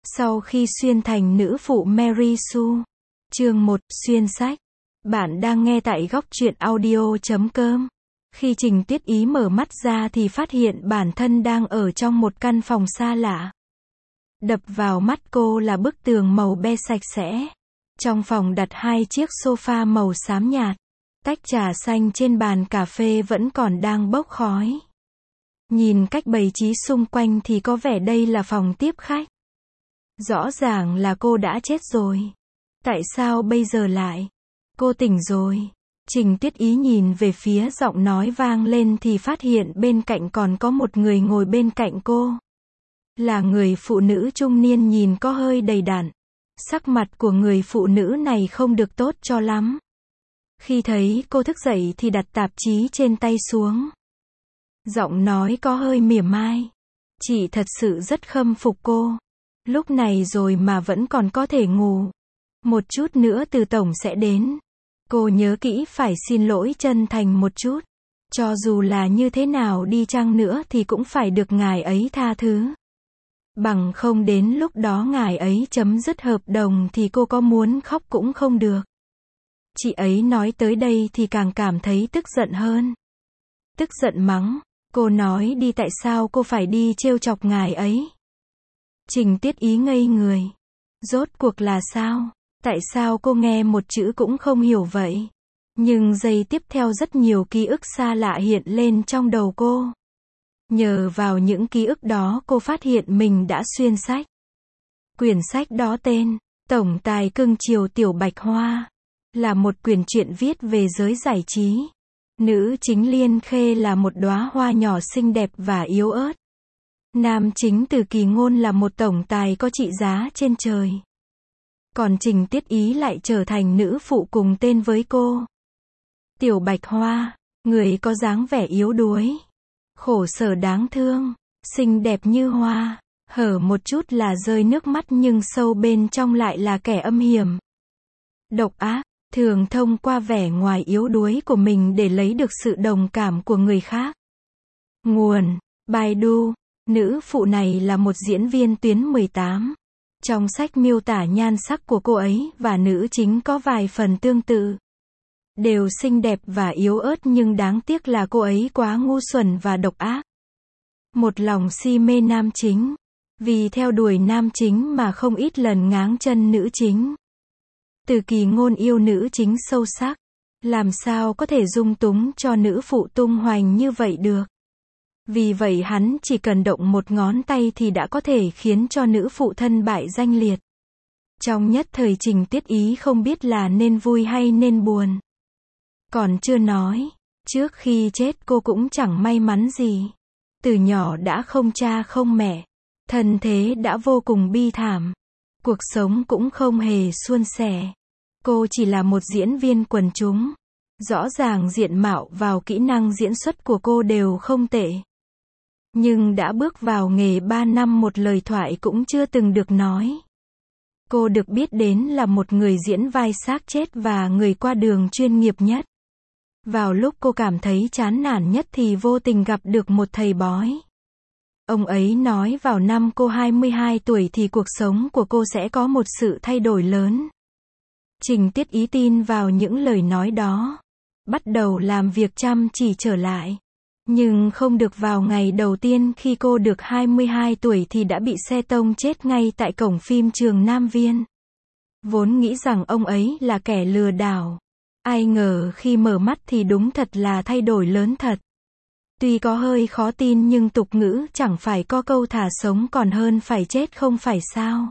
Sau khi xuyên thành nữ phụ Mary Sue. Chương 1, xuyên sách. Bạn đang nghe tại góc truyện audio.com. Khi Trình Tuyết Ý mở mắt ra thì phát hiện bản thân đang ở trong một căn phòng xa lạ. Đập vào mắt cô là bức tường màu be sạch sẽ. Trong phòng đặt 2 chiếc sofa màu xám nhạt. Tách trà xanh trên bàn cà phê vẫn còn đang bốc khói. Nhìn cách bày trí xung quanh thì có vẻ đây là phòng tiếp khách. Rõ ràng là cô đã chết rồi. Tại sao bây giờ lại? Cô tỉnh rồi. Trình Tuyết Ý nhìn về phía giọng nói vang lên thì phát hiện bên cạnh còn có một người ngồi bên cạnh cô. Là người phụ nữ trung niên nhìn có hơi đầy đặn. Sắc mặt của người phụ nữ này không được tốt cho lắm. Khi thấy cô thức dậy thì đặt tạp chí trên tay xuống. Giọng nói có hơi mỉa mai. Chị thật sự rất khâm phục cô. Lúc này rồi mà vẫn còn có thể ngủ. Một chút nữa từ tổng sẽ đến. Cô nhớ kỹ phải xin lỗi chân thành một chút. Cho dù là như thế nào đi chăng nữa thì cũng phải được ngài ấy tha thứ. Bằng không đến lúc đó ngài ấy chấm dứt hợp đồng thì cô có muốn khóc cũng không được. Chị ấy nói tới đây thì càng cảm thấy tức giận hơn. Tức giận mắng. Cô nói đi tại sao cô phải đi trêu chọc ngài ấy. Trình Tuyết Ý ngây người. Rốt cuộc là sao? Tại sao cô nghe một chữ cũng không hiểu vậy? Nhưng giây tiếp theo rất nhiều ký ức xa lạ hiện lên trong đầu cô. Nhờ vào những ký ức đó cô phát hiện mình đã xuyên sách. Quyển sách đó tên Tổng tài cưng chiều Tiểu Bạch Hoa. Là một quyển truyện viết về giới giải trí. Nữ chính Liên Khê là một đóa hoa nhỏ xinh đẹp và yếu ớt. Nam chính Từ Kỳ Ngôn là một tổng tài có trị giá trên trời. Còn Trình Tuyết Ý lại trở thành nữ phụ cùng tên với cô. Tiểu Bạch Hoa, người có dáng vẻ yếu đuối, khổ sở đáng thương, xinh đẹp như hoa, hở một chút là rơi nước mắt nhưng sâu bên trong lại là kẻ âm hiểm, độc ác, thường thông qua vẻ ngoài yếu đuối của mình để lấy được sự đồng cảm của người khác. Nguồn: Baidu. Nữ phụ này là một diễn viên tuyến 18. Trong sách miêu tả nhan sắc của cô ấy và nữ chính có vài phần tương tự. Đều xinh đẹp và yếu ớt nhưng đáng tiếc là cô ấy quá ngu xuẩn và độc ác. Một lòng si mê nam chính. Vì theo đuổi nam chính mà không ít lần ngáng chân nữ chính. Từ Kỳ Ngôn yêu nữ chính sâu sắc. Làm sao có thể dung túng cho nữ phụ tung hoành như vậy được. Vì vậy hắn chỉ cần động một ngón tay thì đã có thể khiến cho nữ phụ thân bại danh liệt. Trong nhất thời Trình Tuyết Ý không biết là nên vui hay nên buồn. Còn chưa nói, trước khi chết cô cũng chẳng may mắn gì. Từ nhỏ đã không cha không mẹ. Thân thế đã vô cùng bi thảm. Cuộc sống cũng không hề suôn sẻ. Cô chỉ là một diễn viên quần chúng. Rõ ràng diện mạo và kỹ năng diễn xuất của cô đều không tệ. Nhưng đã bước vào nghề 3 năm một lời thoại cũng chưa từng được nói. Cô được biết đến là một người diễn vai xác chết và người qua đường chuyên nghiệp nhất. Vào lúc cô cảm thấy chán nản nhất thì vô tình gặp được một thầy bói. Ông ấy nói vào năm cô 22 tuổi thì cuộc sống của cô sẽ có một sự thay đổi lớn. Trình Tuyết Ý tin vào những lời nói đó. Bắt đầu làm việc chăm chỉ trở lại. Nhưng không được vào ngày đầu tiên khi cô được 22 tuổi thì đã bị xe tông chết ngay tại cổng phim trường Nam Viên. Vốn nghĩ rằng ông ấy là kẻ lừa đảo. Ai ngờ khi mở mắt thì đúng thật là thay đổi lớn thật. Tuy có hơi khó tin nhưng tục ngữ chẳng phải có câu thà sống còn hơn phải chết không phải sao.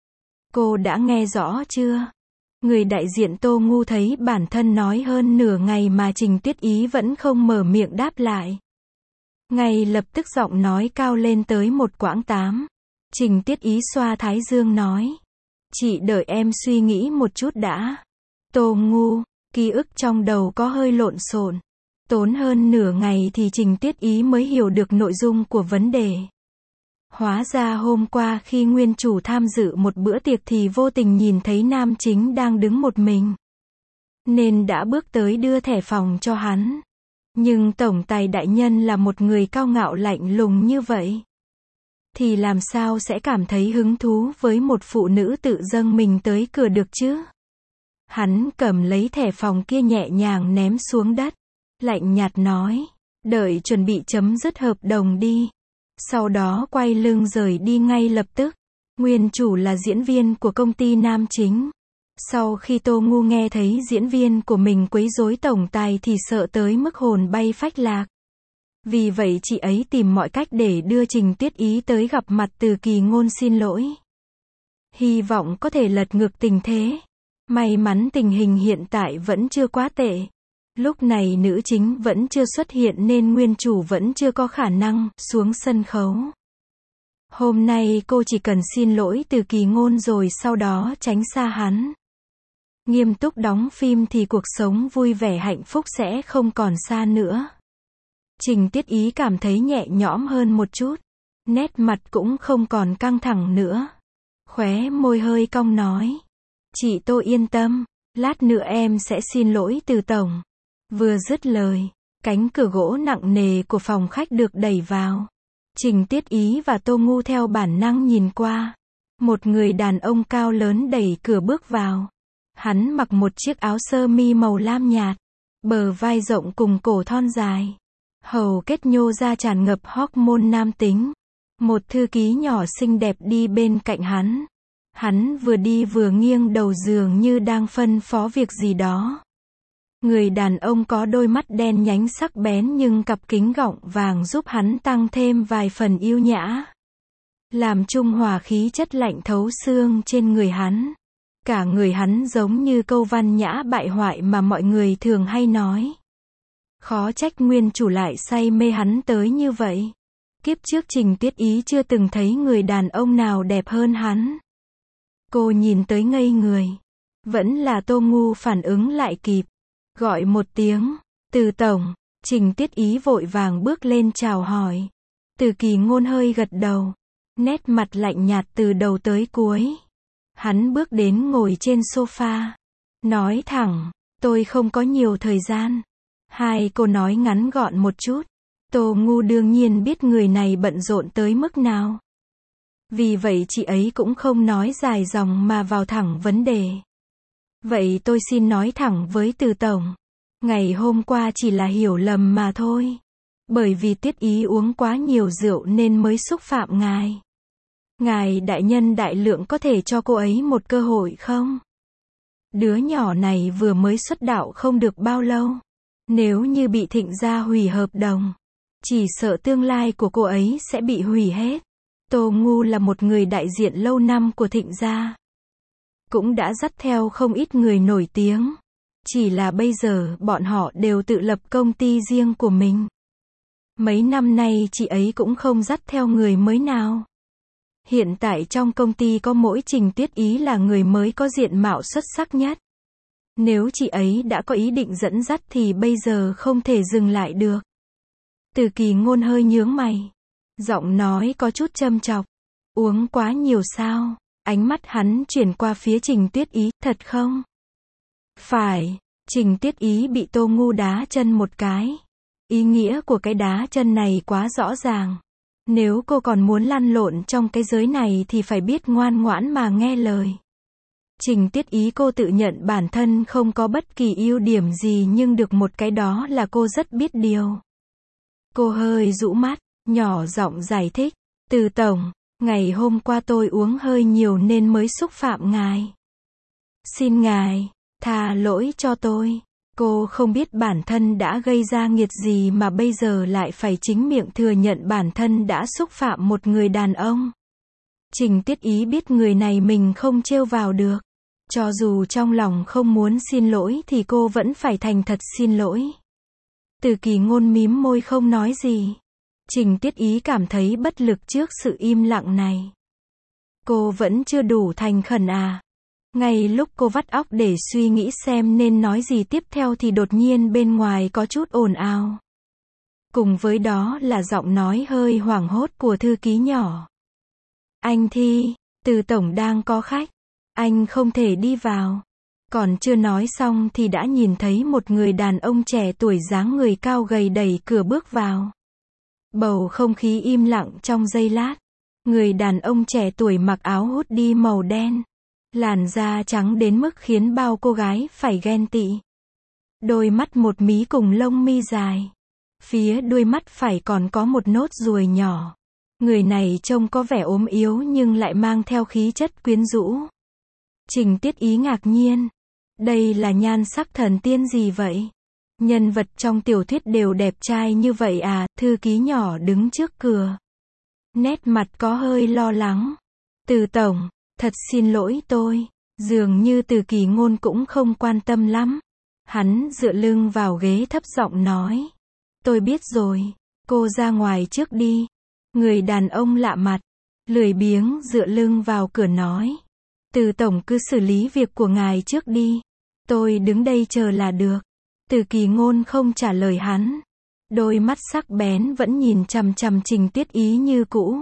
Cô đã nghe rõ chưa? Người đại diện Tô Ngu thấy bản thân nói hơn nửa ngày mà Trình Tuyết Ý vẫn không mở miệng đáp lại. Ngay lập tức giọng nói cao lên tới một quãng 8. Trình Tuyết Ý xoa thái dương nói. Chị đợi em suy nghĩ một chút đã. Tô Ngu, ký ức trong đầu có hơi lộn xộn. Tốn hơn nửa ngày thì Trình Tuyết Ý mới hiểu được nội dung của vấn đề. Hóa ra hôm qua khi nguyên chủ tham dự một bữa tiệc thì vô tình nhìn thấy nam chính đang đứng một mình. Nên đã bước tới đưa thẻ phòng cho hắn. Nhưng tổng tài đại nhân là một người cao ngạo lạnh lùng như vậy. thì làm sao sẽ cảm thấy hứng thú với một phụ nữ tự dâng mình tới cửa được chứ? Hắn cầm lấy thẻ phòng kia nhẹ nhàng ném xuống đất, lạnh nhạt nói, đợi chuẩn bị chấm dứt hợp đồng đi. Sau đó quay lưng rời đi ngay lập tức. Nguyên chủ là diễn viên của công ty nam chính. Sau khi Tô Ngu nghe thấy diễn viên của mình quấy rối tổng tài thì sợ tới mức hồn bay phách lạc. Vì vậy chị ấy tìm mọi cách để đưa Trình Tuyết Ý tới gặp mặt Từ Kỳ Ngôn xin lỗi. Hy vọng có thể lật ngược tình thế. May mắn tình hình hiện tại vẫn chưa quá tệ. Lúc này nữ chính vẫn chưa xuất hiện nên nguyên chủ vẫn chưa có khả năng xuống sân khấu. Hôm nay cô chỉ cần xin lỗi Từ Kỳ Ngôn rồi sau đó tránh xa hắn. Nghiêm túc đóng phim thì cuộc sống vui vẻ hạnh phúc sẽ không còn xa nữa. Trình Tuyết Ý cảm thấy nhẹ nhõm hơn một chút. Nét mặt cũng không còn căng thẳng nữa. Khóe môi hơi cong nói. Chị Tô yên tâm, lát nữa em sẽ xin lỗi Từ tổng. Vừa dứt lời, cánh cửa gỗ nặng nề của phòng khách được đẩy vào. Trình Tuyết Ý và Tô Ngu theo bản năng nhìn qua. Một người đàn ông cao lớn đẩy cửa bước vào. Hắn mặc một chiếc áo sơ mi màu lam nhạt, bờ vai rộng cùng cổ thon dài. Hầu kết nhô ra tràn ngập hormone nam tính. Một thư ký nhỏ xinh đẹp đi bên cạnh hắn. Hắn vừa đi vừa nghiêng đầu dường như đang phân phó việc gì đó. Người đàn ông có đôi mắt đen nhánh sắc bén nhưng cặp kính gọng vàng giúp hắn tăng thêm vài phần yêu nhã. Làm trung hòa khí chất lạnh thấu xương trên người hắn. Cả người hắn giống như câu văn nhã bại hoại mà mọi người thường hay nói. Khó trách nguyên chủ lại say mê hắn tới như vậy. Kiếp trước Trình Tuyết Ý chưa từng thấy người đàn ông nào đẹp hơn hắn. Cô nhìn tới ngây người. Vẫn là Tô Ngu phản ứng lại kịp. Gọi một tiếng, Từ tổng. Trình Tuyết Ý vội vàng bước lên chào hỏi. Từ Kỳ Ngôn hơi gật đầu. Nét mặt lạnh nhạt từ đầu tới cuối. Hắn bước đến ngồi trên sofa. Nói thẳng, tôi không có nhiều thời gian. Hai cô nói ngắn gọn một chút. Tô Ngu đương nhiên biết người này bận rộn tới mức nào. Vì vậy chị ấy cũng không nói dài dòng mà vào thẳng vấn đề. Vậy tôi xin nói thẳng với Từ tổng. Ngày hôm qua chỉ là hiểu lầm mà thôi. Bởi vì Tuyết Ý uống quá nhiều rượu nên mới xúc phạm ngài. Ngài đại nhân đại lượng có thể cho cô ấy một cơ hội không? Đứa nhỏ này vừa mới xuất đạo không được bao lâu. Nếu như bị Thịnh gia hủy hợp đồng, chỉ sợ tương lai của cô ấy sẽ bị hủy hết. Tô Ngu là một người đại diện lâu năm của Thịnh gia. Cũng đã dắt theo không ít người nổi tiếng. Chỉ là bây giờ bọn họ đều tự lập công ty riêng của mình. Mấy năm nay chị ấy cũng không dắt theo người mới nào. Hiện tại trong công ty có mỗi Trình Tuyết Ý là người mới có diện mạo xuất sắc nhất. Nếu chị ấy đã có ý định dẫn dắt thì bây giờ không thể dừng lại được. Từ Kỳ Ngôn hơi nhướng mày. Giọng nói có chút châm chọc. Uống quá nhiều sao? Ánh mắt hắn chuyển qua phía Trình Tuyết Ý. Thật không? Phải. Trình Tuyết Ý bị Tô Ngu đá chân một cái. Ý nghĩa của cái đá chân này quá rõ ràng. Nếu cô còn muốn lăn lộn trong cái giới này thì phải biết ngoan ngoãn mà nghe lời. Trình Tuyết Ý cô tự nhận bản thân không có bất kỳ ưu điểm gì nhưng được một cái đó là cô rất biết điều. Cô hơi rũ mắt, nhỏ giọng giải thích. Từ tổng, ngày hôm qua tôi uống hơi nhiều nên mới xúc phạm ngài. Xin ngài, tha lỗi cho tôi. Cô không biết bản thân đã gây ra nghiệt gì mà bây giờ lại phải chính miệng thừa nhận bản thân đã xúc phạm một người đàn ông. Trình Tuyết Ý biết người này mình không trêu vào được. Cho dù trong lòng không muốn xin lỗi thì cô vẫn phải thành thật xin lỗi. Từ Kỳ Ngôn mím môi không nói gì. Trình Tuyết Ý cảm thấy bất lực trước sự im lặng này. Cô vẫn chưa đủ thành khẩn à? Ngay lúc cô vắt óc để suy nghĩ xem nên nói gì tiếp theo thì đột nhiên bên ngoài có chút ồn ào. Cùng với đó là giọng nói hơi hoảng hốt của thư ký nhỏ. Anh Thi, Từ tổng đang có khách. Anh không thể đi vào. Còn chưa nói xong thì đã nhìn thấy một người đàn ông trẻ tuổi dáng người cao gầy đẩy cửa bước vào. Bầu không khí im lặng trong giây lát. Người đàn ông trẻ tuổi mặc áo hoodie màu đen. Làn da trắng đến mức khiến bao cô gái phải ghen tị. Đôi mắt một mí cùng lông mi dài. Phía đuôi mắt phải còn có một nốt ruồi nhỏ. Người này trông có vẻ ốm yếu nhưng lại mang theo khí chất quyến rũ. Trình Tiết Ý ngạc nhiên. Đây là nhan sắc thần tiên gì vậy? Nhân vật trong tiểu thuyết đều đẹp trai như vậy à? Thư ký nhỏ đứng trước cửa. Nét mặt có hơi lo lắng. Từ tổng, thật xin lỗi tôi. Dường như Từ Kỳ Ngôn cũng không quan tâm lắm. Hắn dựa lưng vào ghế thấp giọng nói. Tôi biết rồi, cô ra ngoài trước đi. Người đàn ông lạ mặt, lười biếng dựa lưng vào cửa nói. Từ tổng cứ xử lý việc của ngài trước đi. Tôi đứng đây chờ là được. Từ Kỳ Ngôn không trả lời hắn. Đôi mắt sắc bén vẫn nhìn chằm chằm Trình Tiết Ý như cũ.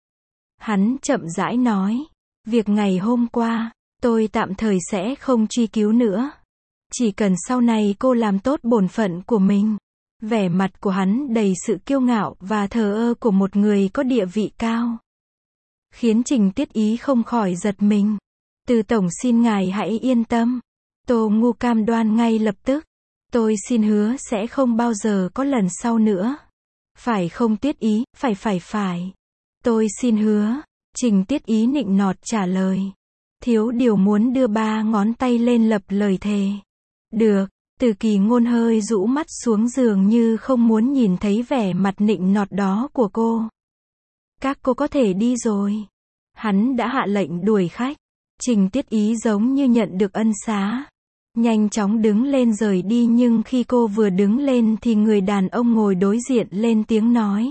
Hắn chậm rãi nói. Việc ngày hôm qua, tôi tạm thời sẽ không truy cứu nữa. Chỉ cần sau này cô làm tốt bổn phận của mình. Vẻ mặt của hắn đầy sự kiêu ngạo và thờ ơ của một người có địa vị cao. Khiến Trình Tiết Ý không khỏi giật mình. Từ tổng xin ngài hãy yên tâm. Tô Ngu cam đoan ngay lập tức. Tôi xin hứa sẽ không bao giờ có lần sau nữa. Phải không Tiết Ý, phải. Tôi xin hứa. Trình Tiết Ý nịnh nọt trả lời. Thiếu điều muốn đưa 3 ngón tay lên lập lời thề. Được. Từ Kỳ Ngôn hơi rũ mắt xuống giường như không muốn nhìn thấy vẻ mặt nịnh nọt đó của cô. Các cô có thể đi rồi. Hắn đã hạ lệnh đuổi khách. Trình Tiết Ý giống như nhận được ân xá. Nhanh chóng đứng lên rời đi nhưng khi cô vừa đứng lên thì người đàn ông ngồi đối diện lên tiếng nói.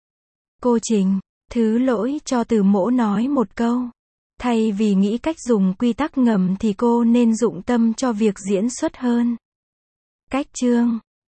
Cô Trình, thứ lỗi cho Từ mỗ nói một câu. Thay vì nghĩ cách dùng quy tắc ngầm thì cô nên dụng tâm cho việc diễn xuất hơn. Cách chương